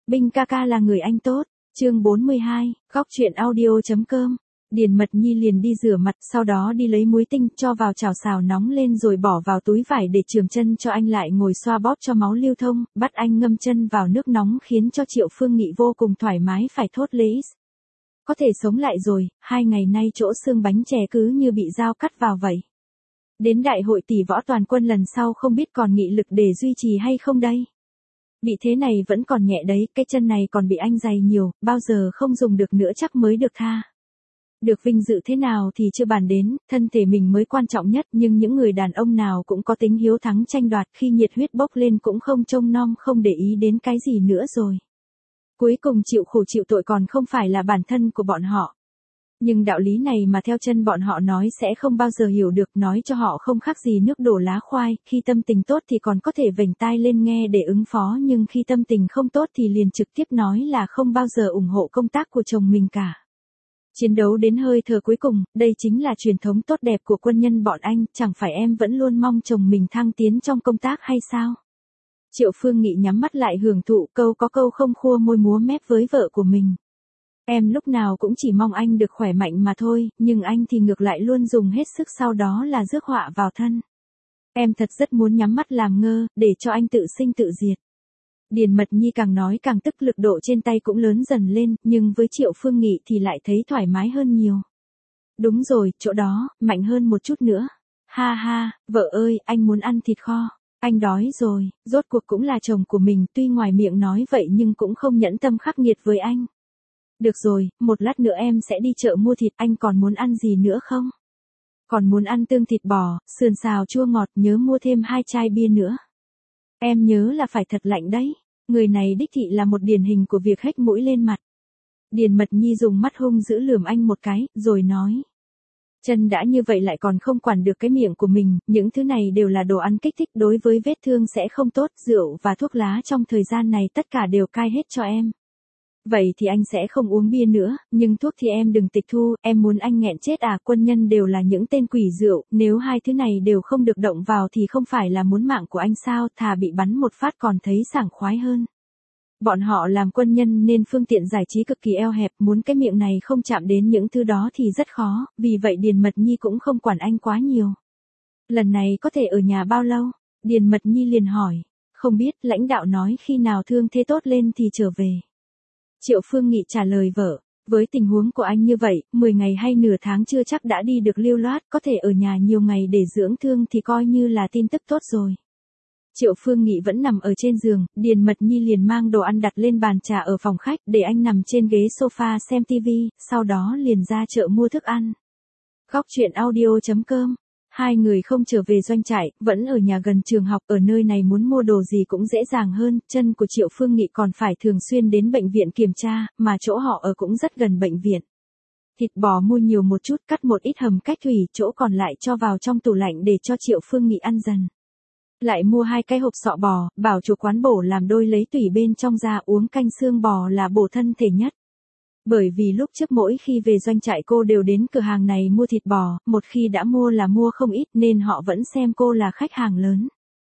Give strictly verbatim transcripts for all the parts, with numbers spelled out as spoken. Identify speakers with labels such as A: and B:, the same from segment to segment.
A: Binh ca ca là người anh tốt. Chương bốn mươi hai, góc truyện audio chấm com. Điền Mật Nhi liền đi rửa mặt, sau đó đi lấy muối tinh, cho vào chảo xào nóng lên rồi bỏ vào túi vải để chườm chân cho anh, lại ngồi xoa bóp cho máu lưu thông, bắt anh ngâm chân vào nước nóng khiến cho Triệu Phương Nghị vô cùng thoải mái, phải thốt lễ. Có thể sống lại rồi, hai ngày nay chỗ xương bánh chè cứ như bị dao cắt vào vậy. Đến đại hội tỷ võ toàn quân lần sau không biết còn nghị lực để duy trì hay không đây. Bị thế này vẫn còn nhẹ đấy, cái chân này còn bị anh dày nhiều, bao giờ không dùng được nữa chắc mới được tha. Được vinh dự thế nào thì chưa bàn đến, thân thể mình mới quan trọng nhất, nhưng những người đàn ông nào cũng có tính hiếu thắng tranh đoạt, khi nhiệt huyết bốc lên cũng không trông nom, không để ý đến cái gì nữa rồi. Cuối cùng chịu khổ chịu tội còn không phải là bản thân của bọn họ. Nhưng đạo lý này mà theo chân bọn họ nói sẽ không bao giờ hiểu được, nói cho họ không khác gì nước đổ lá khoai, khi tâm tình tốt thì còn có thể vểnh tai lên nghe để ứng phó, nhưng khi tâm tình không tốt thì liền trực tiếp nói là không bao giờ ủng hộ công tác của chồng mình cả. Chiến đấu đến hơi thở cuối cùng, đây chính là truyền thống tốt đẹp của quân nhân bọn anh, chẳng phải em vẫn luôn mong chồng mình thăng tiến trong công tác hay sao? Triệu Phương Nghị nhắm mắt lại hưởng thụ, câu có câu không khua môi múa mép với vợ của mình. Em lúc nào cũng chỉ mong anh được khỏe mạnh mà thôi, nhưng anh thì ngược lại luôn dùng hết sức, sau đó là rước họa vào thân. Em thật rất muốn nhắm mắt làm ngơ, để cho anh tự sinh tự diệt. Điền Mật Nhi càng nói càng tức, lực độ trên tay cũng lớn dần lên, nhưng với Triệu Phương Nghị thì lại thấy thoải mái hơn nhiều. Đúng rồi, chỗ đó, mạnh hơn một chút nữa. Ha ha, vợ ơi, anh muốn ăn thịt kho. Anh đói rồi, rốt cuộc cũng là chồng của mình, tuy ngoài miệng nói vậy nhưng cũng không nhẫn tâm khắc nghiệt với anh. Được rồi, một lát nữa em sẽ đi chợ mua thịt, anh còn muốn ăn gì nữa không? Còn muốn ăn tương thịt bò, sườn xào chua ngọt, nhớ mua thêm hai chai bia nữa. Em nhớ là phải thật lạnh đấy. Người này đích thị là một điển hình của việc hếch mũi lên mặt. Điền Mật Nhi dùng mắt hung dữ lườm anh một cái, rồi nói. Chân đã như vậy lại còn không quản được cái miệng của mình, những thứ này đều là đồ ăn kích thích, đối với vết thương sẽ không tốt, rượu và thuốc lá trong thời gian này tất cả đều cai hết cho em. Vậy thì anh sẽ không uống bia nữa, nhưng thuốc thì em đừng tịch thu, em muốn anh nghẹn chết à? Quân nhân đều là những tên quỷ rượu, nếu hai thứ này đều không được động vào thì không phải là muốn mạng của anh sao, thà bị bắn một phát còn thấy sảng khoái hơn. Bọn họ làm quân nhân nên phương tiện giải trí cực kỳ eo hẹp, muốn cái miệng này không chạm đến những thứ đó thì rất khó, vì vậy Điền Mật Nhi cũng không quản anh quá nhiều. Lần này có thể ở nhà bao lâu? Điền Mật Nhi liền hỏi. Không biết, lãnh đạo nói khi nào thương thế tốt lên thì trở về. Triệu Phương Nghị trả lời vợ, với tình huống của anh như vậy, mười ngày hay nửa tháng chưa chắc đã đi được lưu loát, có thể ở nhà nhiều ngày để dưỡng thương thì coi như là tin tức tốt rồi. Triệu Phương Nghị vẫn nằm ở trên giường, Điền Mật Nhi liền mang đồ ăn đặt lên bàn trà ở phòng khách, để anh nằm trên ghế sofa xem tivi, sau đó liền ra chợ mua thức ăn. Góc truyện audio chấm com. Hai người không trở về doanh trại, vẫn ở nhà gần trường học, ở nơi này muốn mua đồ gì cũng dễ dàng hơn, chân của Triệu Phương Nghị còn phải thường xuyên đến bệnh viện kiểm tra, mà chỗ họ ở cũng rất gần bệnh viện. Thịt bò mua nhiều một chút, cắt một ít hầm cách thủy, chỗ còn lại cho vào trong tủ lạnh để cho Triệu Phương Nghị ăn dần. Lại mua hai cái hộp sọ bò, bảo chủ quán bổ làm đôi lấy tủy bên trong ra, uống canh xương bò là bổ thân thể nhất. Bởi vì lúc trước mỗi khi về doanh trại cô đều đến cửa hàng này mua thịt bò, một khi đã mua là mua không ít nên họ vẫn xem cô là khách hàng lớn.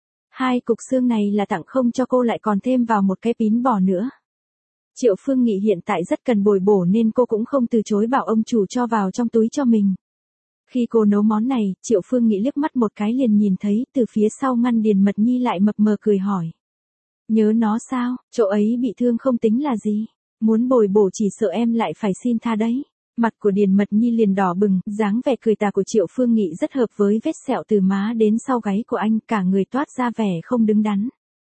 A: Hai cục xương này là tặng không cho cô, lại còn thêm vào một cái pín bò nữa. Triệu Phương Nghị hiện tại rất cần bồi bổ nên cô cũng không từ chối, bảo ông chủ cho vào trong túi cho mình. Khi cô nấu món này, Triệu Phương Nghị liếc mắt một cái liền nhìn thấy, từ phía sau ngăn Điền Mật Nhi lại mập mờ cười hỏi. Nhớ nó sao, chỗ ấy bị thương không tính là gì. Muốn bồi bổ chỉ sợ em lại phải xin tha đấy. Mặt của Điền Mật Nhi liền đỏ bừng, dáng vẻ cười tà của Triệu Phương Nghị rất hợp với vết sẹo từ má đến sau gáy của anh, cả người toát ra vẻ không đứng đắn.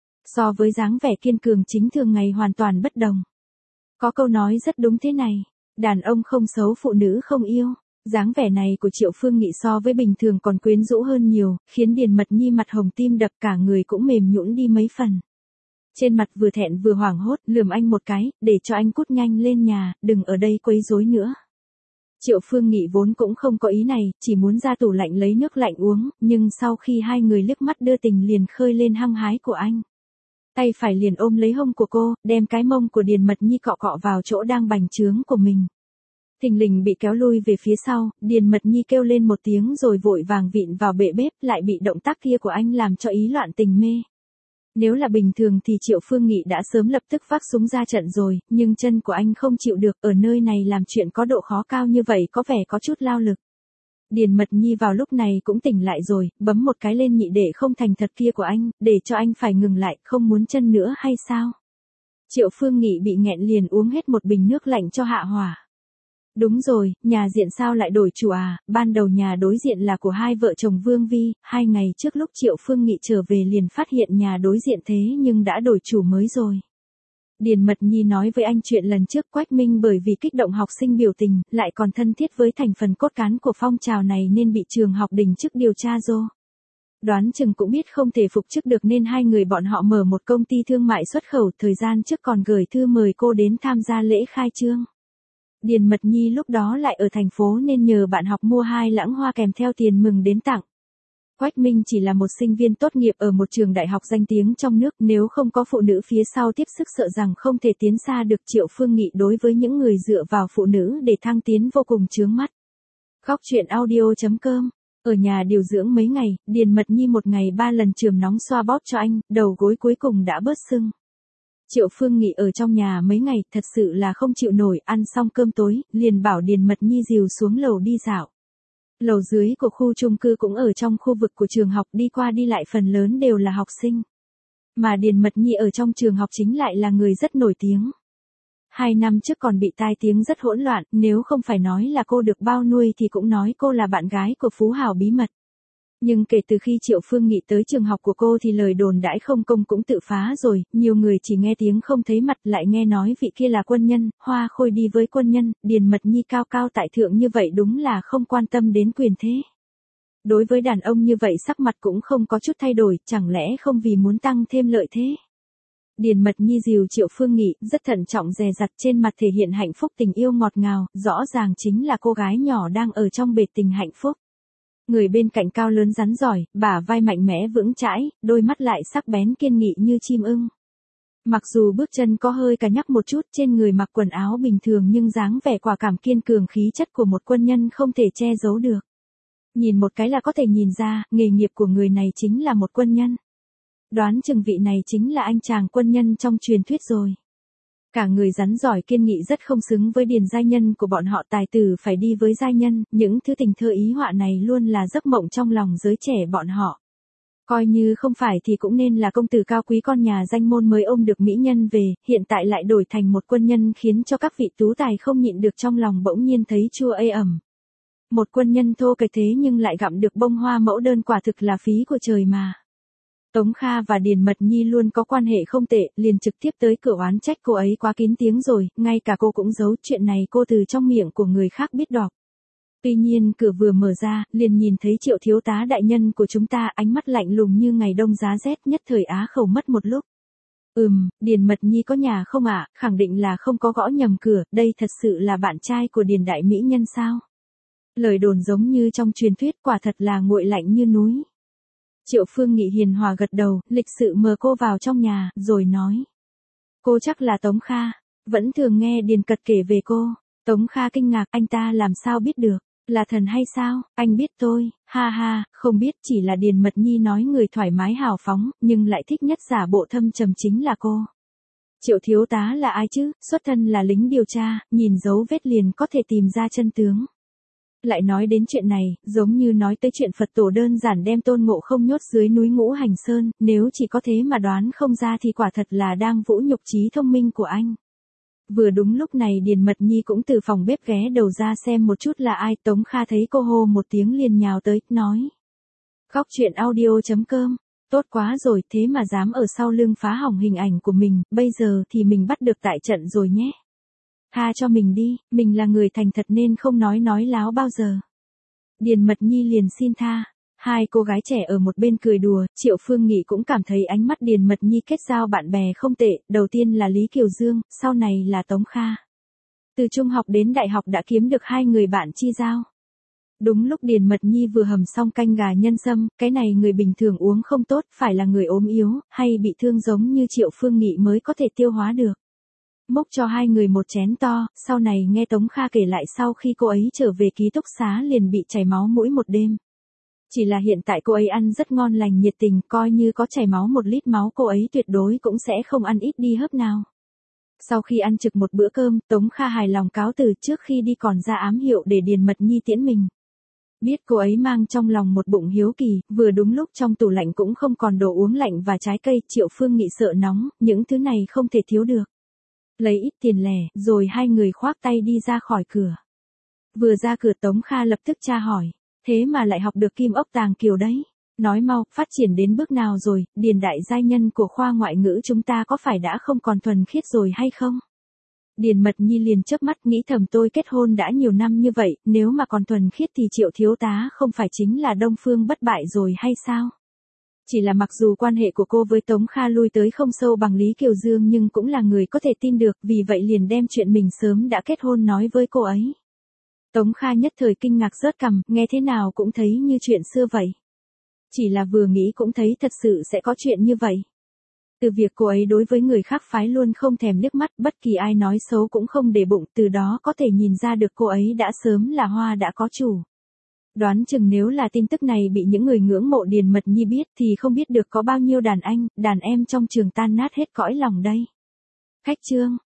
A: So với dáng vẻ kiên cường chính thường ngày hoàn toàn bất đồng. Có câu nói rất đúng thế này, đàn ông không xấu phụ nữ không yêu. Dáng vẻ này của Triệu Phương Nghị so với bình thường còn quyến rũ hơn nhiều, khiến Điền Mật Nhi mặt hồng tim đập, cả người cũng mềm nhũn đi mấy phần. Trên mặt vừa thẹn vừa hoảng hốt, lườm anh một cái, để cho anh cút nhanh lên nhà, đừng ở đây quấy rối nữa. Triệu Phương Nghị vốn cũng không có ý này, chỉ muốn ra tủ lạnh lấy nước lạnh uống, nhưng sau khi hai người liếc mắt đưa tình liền khơi lên hăng hái của anh. Tay phải liền ôm lấy hông của cô, đem cái mông của Điền Mật Nhi cọ cọ vào chỗ đang bành trướng của mình. Thình lình bị kéo lui về phía sau, Điền Mật Nhi kêu lên một tiếng rồi vội vàng vịn vào bệ bếp, lại bị động tác kia của anh làm cho ý loạn tình mê. Nếu là bình thường thì Triệu Phương Nghị đã sớm lập tức vác súng ra trận rồi, nhưng chân của anh không chịu được, ở nơi này làm chuyện có độ khó cao như vậy có vẻ có chút lao lực. Điền Mật Nhi vào lúc này cũng tỉnh lại rồi, bấm một cái lên nhị đệ không thành thật kia của anh, để cho anh phải ngừng lại, không muốn chân nữa hay sao? Triệu Phương Nghị bị nghẹn liền uống hết một bình nước lạnh cho hạ hỏa. Đúng rồi, nhà diện sao lại đổi chủ à, ban đầu nhà đối diện là của hai vợ chồng Vương Vi, hai ngày trước lúc Triệu Phương Nghị trở về liền phát hiện nhà đối diện thế nhưng đã đổi chủ mới rồi. Điền Mật Nhi nói với anh chuyện lần trước Quách Minh bởi vì kích động học sinh biểu tình, lại còn thân thiết với thành phần cốt cán của phong trào này nên bị trường học đình chức điều tra rô. Đoán chừng cũng biết không thể phục chức được nên hai người bọn họ mở một công ty thương mại xuất khẩu, thời gian trước còn gửi thư mời cô đến tham gia lễ khai trương. Điền Mật Nhi lúc đó lại ở thành phố nên nhờ bạn học mua hai lẵng hoa kèm theo tiền mừng đến tặng. Quách Minh chỉ là một sinh viên tốt nghiệp ở một trường đại học danh tiếng trong nước, nếu không có phụ nữ phía sau tiếp sức sợ rằng không thể tiến xa được. Triệu Phương Nghị đối với những người dựa vào phụ nữ để thăng tiến vô cùng chướng mắt. Góc truyện audio chấm com. Ở nhà điều dưỡng mấy ngày, Điền Mật Nhi một ngày ba lần chườm nóng xoa bóp cho anh, đầu gối cuối cùng đã bớt sưng. Triệu Phương Nghị ở trong nhà mấy ngày thật sự là không chịu nổi, ăn xong cơm tối, liền bảo Điền Mật Nhi dìu xuống lầu đi dạo. Lầu dưới của khu chung cư cũng ở trong khu vực của trường học, đi qua đi lại phần lớn đều là học sinh. Mà Điền Mật Nhi ở trong trường học chính lại là người rất nổi tiếng. Hai năm trước còn bị tai tiếng rất hỗn loạn, nếu không phải nói là cô được bao nuôi thì cũng nói cô là bạn gái của phú hào bí mật. Nhưng kể từ khi Triệu Phương Nghị tới trường học của cô thì lời đồn đãi không công cũng tự phá rồi, nhiều người chỉ nghe tiếng không thấy mặt, lại nghe nói vị kia là quân nhân, hoa khôi đi với quân nhân, Điền Mật Nhi cao cao tại thượng như vậy đúng là không quan tâm đến quyền thế. Đối với đàn ông như vậy sắc mặt cũng không có chút thay đổi, chẳng lẽ không vì muốn tăng thêm lợi thế. Điền Mật Nhi dìu Triệu Phương Nghị, rất thận trọng dè dặt, trên mặt thể hiện hạnh phúc tình yêu ngọt ngào, rõ ràng chính là cô gái nhỏ đang ở trong bể tình hạnh phúc. Người bên cạnh cao lớn rắn giỏi, bả vai mạnh mẽ vững chãi, đôi mắt lại sắc bén kiên nghị như chim ưng. Mặc dù bước chân có hơi cà nhắc một chút, trên người mặc quần áo bình thường nhưng dáng vẻ quả cảm kiên cường khí chất của một quân nhân không thể che giấu được. Nhìn một cái là có thể nhìn ra, nghề nghiệp của người này chính là một quân nhân. Đoán chừng vị này chính là anh chàng quân nhân trong truyền thuyết rồi. Cả người rắn giỏi kiên nghị rất không xứng với điền giai nhân của bọn họ, tài tử phải đi với giai nhân, những thứ tình thơ ý họa này luôn là giấc mộng trong lòng giới trẻ bọn họ. Coi như không phải thì cũng nên là công tử cao quý con nhà danh môn mới ôm được mỹ nhân về, hiện tại lại đổi thành một quân nhân khiến cho các vị tú tài không nhịn được trong lòng bỗng nhiên thấy chua ê ẩm. Một quân nhân thô kệch thế nhưng lại gặm được bông hoa mẫu đơn, quả thực là phí của trời mà. Tống Kha và Điền Mật Nhi luôn có quan hệ không tệ, liền trực tiếp tới cửa oán trách cô ấy quá kín tiếng rồi, ngay cả cô cũng giấu chuyện này cô từ trong miệng của người khác biết đọc. Tuy nhiên cửa vừa mở ra, liền nhìn thấy Triệu thiếu tá đại nhân của chúng ta, ánh mắt lạnh lùng như ngày đông giá rét, nhất thời á khẩu mất một lúc. Ừm, Điền Mật Nhi có nhà không ạ? Khẳng định là không có gõ nhầm cửa, đây thật sự là bạn trai của Điền đại mỹ nhân sao? Lời đồn giống như trong truyền thuyết, quả thật là nguội lạnh như núi. Triệu Phương Nghị hiền hòa gật đầu, lịch sự mời cô vào trong nhà, rồi nói. Cô chắc là Tống Kha, vẫn thường nghe Điền Cật kể về cô. Tống Kha kinh ngạc, anh ta làm sao biết được, là thần hay sao, anh biết tôi, ha ha, không biết, chỉ là Điền Mật Nhi nói người thoải mái hào phóng, nhưng lại thích nhất giả bộ thâm trầm chính là cô. Triệu thiếu tá là ai chứ, xuất thân là lính điều tra, nhìn dấu vết liền có thể tìm ra chân tướng. Lại nói đến chuyện này, giống như nói tới chuyện Phật tổ đơn giản đem Tôn Ngộ Không nhốt dưới núi Ngũ Hành Sơn, nếu chỉ có thế mà đoán không ra thì quả thật là đang vũ nhục trí thông minh của anh. Vừa đúng lúc này Điền Mật Nhi cũng từ phòng bếp ghé đầu ra xem một chút là ai, Tống Kha thấy cô hô một tiếng liền nhào tới, nói. Góc truyện audio chấm com, tốt quá rồi, thế mà dám ở sau lưng phá hỏng hình ảnh của mình, bây giờ thì mình bắt được tại trận rồi nhé. Tha cho mình đi, mình là người thành thật nên không nói nói láo bao giờ. Điền Mật Nhi liền xin tha. Hai cô gái trẻ ở một bên cười đùa, Triệu Phương Nghị cũng cảm thấy ánh mắt Điền Mật Nhi kết giao bạn bè không tệ, đầu tiên là Lý Kiều Dương, sau này là Tống Kha. Từ trung học đến đại học đã kiếm được hai người bạn chi giao. Đúng lúc Điền Mật Nhi vừa hầm xong canh gà nhân sâm, cái này người bình thường uống không tốt, phải là người ốm yếu, hay bị thương giống như Triệu Phương Nghị mới có thể tiêu hóa được. Múc cho hai người một chén to, sau này nghe Tống Kha kể lại sau khi cô ấy trở về ký túc xá liền bị chảy máu mũi một đêm. Chỉ là hiện tại cô ấy ăn rất ngon lành nhiệt tình, coi như có chảy máu một lít máu cô ấy tuyệt đối cũng sẽ không ăn ít đi hớp nào. Sau khi ăn trực một bữa cơm, Tống Kha hài lòng cáo từ, trước khi đi còn ra ám hiệu để Điền Mật Nhi tiễn mình. Biết cô ấy mang trong lòng một bụng hiếu kỳ, vừa đúng lúc trong tủ lạnh cũng không còn đồ uống lạnh và trái cây, Triệu Phương Nghị sợ nóng, những thứ này không thể thiếu được. Lấy ít tiền lẻ, rồi hai người khoác tay đi ra khỏi cửa. Vừa ra cửa Tống Kha lập tức tra hỏi, thế mà lại học được kim ốc tàng kiều đấy. Nói mau, phát triển đến bước nào rồi, Điền đại giai nhân của khoa ngoại ngữ chúng ta có phải đã không còn thuần khiết rồi hay không? Điền Mật Nhi liền chớp mắt nghĩ thầm tôi kết hôn đã nhiều năm như vậy, nếu mà còn thuần khiết thì Triệu thiếu tá không phải chính là Đông Phương bất bại rồi hay sao? Chỉ là mặc dù quan hệ của cô với Tống Kha lui tới không sâu bằng Lý Kiều Dương nhưng cũng là người có thể tin được, vì vậy liền đem chuyện mình sớm đã kết hôn nói với cô ấy. Tống Kha nhất thời kinh ngạc rớt cằm, nghe thế nào cũng thấy như chuyện xưa vậy. Chỉ là vừa nghĩ cũng thấy thật sự sẽ có chuyện như vậy. Từ việc cô ấy đối với người khác phái luôn không thèm liếc mắt, bất kỳ ai nói xấu cũng không để bụng, từ đó có thể nhìn ra được cô ấy đã sớm là hoa đã có chủ. Đoán chừng nếu là tin tức này bị những người ngưỡng mộ Điền Mật Nhi biết thì không biết được có bao nhiêu đàn anh, đàn em trong trường tan nát hết cõi lòng đây. Khách chương